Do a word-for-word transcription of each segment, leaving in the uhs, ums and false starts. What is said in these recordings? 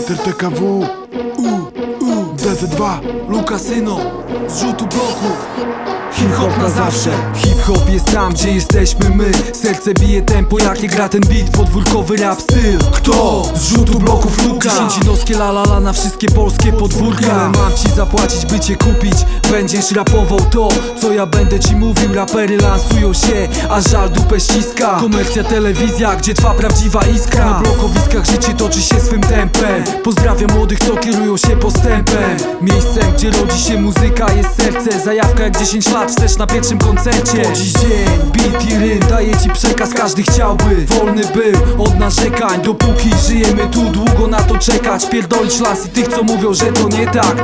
Z R T K W, U, U, D Z dwa, Lukasyno, z rzutu bloku. Hip-hop na zawsze. Hip-hop jest tam, gdzie jesteśmy my. Serce bije tempo, jakie gra ten beat. Podwórkowy rap styl. Kto? Z rzutu bloków Luka. Dziesięcinowskie la la la na wszystkie polskie podwórka. Ile mam ci zapłacić, by cię kupić? Będziesz rapował to, co ja będę ci mówił. Rapery lansują się, a żal dupę ściska. Komercja, telewizja, gdzie trwa prawdziwa iskra. Na blokowiskach życie toczy się swym tempem. Pozdrawiam młodych, co kierują się postępem. Miejscem, gdzie rodzi się muzyka, jest serce. Zajawka jak dziesięć lat wstecz na pierwszym koncercie. Po dziś dzień, beat i rym daje ci przekaz. Każdy chciałby, wolny był od narzekań. Dopóki żyjemy tu, długo na to czekać. Pierdolić las i tych, co mówią, że to nie tak.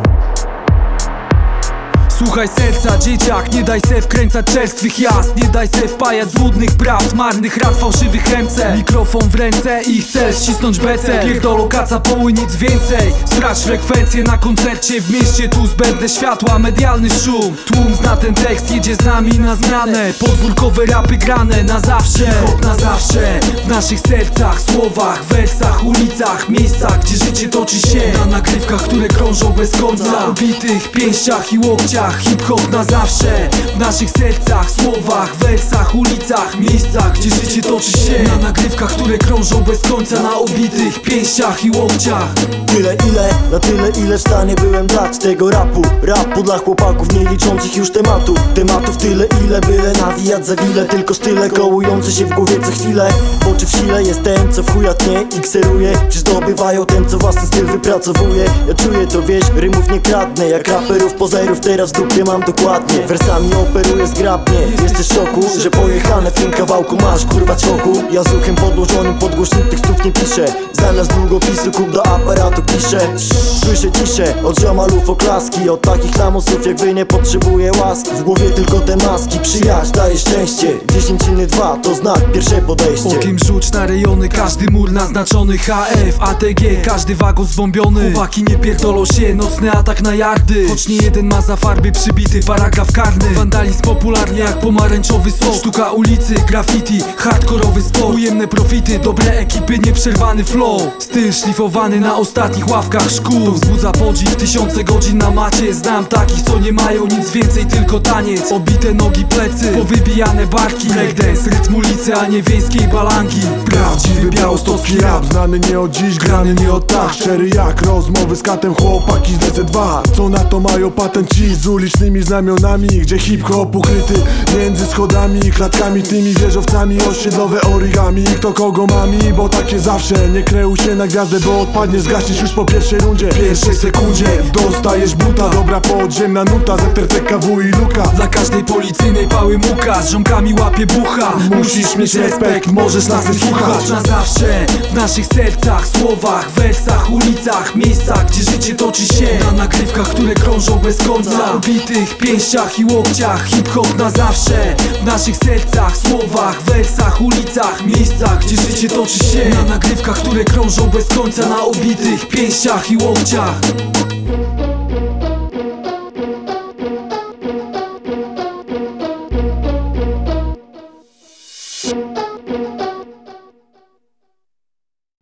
Słuchaj serca, dzieciak, nie daj se wkręcać czerstwych jazd. Nie daj se wpajać złudnych prawd, marnych rad, fałszywych chęce. Mikrofon w ręce i chcę ścisnąć becę. Pierdolo kaca poły, nic więcej. Sprawdź frekwencję na koncercie w mieście. Tu zbędne światła, medialny szum. Tłum zna ten tekst, jedzie z nami na zmianę. Podwórkowe rapy grane na zawsze. Hip-hop na zawsze, w naszych sercach, słowach, wersach, ulicach, miejscach, gdzie życie toczy się. Na nagrywkach, które krążą bez końca. Na obitych pięściach i łokciach. Hip-hop na zawsze, w naszych sercach, słowach, wersach, ulicach, miejscach, gdzie życie toczy się. Na nagrywkach, które krążą bez końca. Na obitych pięściach i łokciach. Tyle ile, na tyle ile w stanie byłem dać tego rapu. Rapu dla chłopaków nie liczących już tematów. Tematów tyle ile, byle nawijać za wile. Tylko style kołujące się w głowie co chwilę. Bo czy w sile jest ten, co w chuja tnie i kseruje? Czy zdobywają ten, co własny styl wypracowuje? Ja czuję to, wieś, rymów nie kradnę. Jak raperów, pozerów teraz w dupie mam dokładnie. Wersami operuję zgrabnie. Jesteś w szoku, że pojechane w tym kawałku masz kurwa czoku. Ja z uchem podłożonym pod głośnik tekstów nie piszę. Zamiast długopisu kup do aparatu piszę. Słyszę ciszę od ziomalów oklaski. Od takich lamusów jak wy nie potrzebuję łaski. W głowie tylko te maski, przyjaźń daje szczęście. Dziesięć inny dwa to znak, pierwsze podejście. Okiem rzuć na rejony, każdy mur naznaczony. H F, A T G, każdy wagon zwąbiony. Chłopaki nie pierdolą się, nocny atak na jardy. Choć nie jeden ma za farby przybity paragraf karny. Wandalizm popularny jak pomarańczowy sok. Sztuka ulicy, graffiti, hardkorowy sport. Ujemne profity, dobre ekipy, nieprzerwany flow. Styl szlifowany na ostatnich ławkach szkół. To wzbudza podziw, tysiące godzin na macie. Znam takich, co nie mają nic więcej, tylko taniec. Obite nogi, plecy, powybijane barki. Breakdance, rytm ulicy, a nie wiejskiej balangi. prawdziwy białostocki rap. Znany nie od dziś, grany nie od tak. Szczery jak rozmowy z katem, chłopaki z D Z dwa. Co na to mają patent ci z ulicznymi znamionami. Gdzie hip-hop ukryty między schodami i klatkami, tymi wieżowcami, osiedlowe origami. Kto kogo mami, bo takie zawsze. Nie kreuj się na gwiazdę, bo odpadnie, zgaśniesz już po pierwszej rundzie. W pierwszej sekundzie dostajesz buta. Dobra podziemna nuta, Z R T K W i Luka. Dla każdej policyjnej pały muka, z ziomkami łapie bucha. Musisz mieć respekt, możesz nas nie słuchać. Hip-hop na zawsze, w naszych sercach, słowach, wersach, ulicach, miejscach, gdzie życie toczy się. Na nagrywkach, które krążą bez końca. Na obitych pięściach i łokciach. Hip-hop na zawsze, w naszych sercach, słowach, wersach, ulicach, miejscach, gdzie życie toczy się. Na nagrywkach, które krążą bez końca. Na obitych pięściach i łokciach.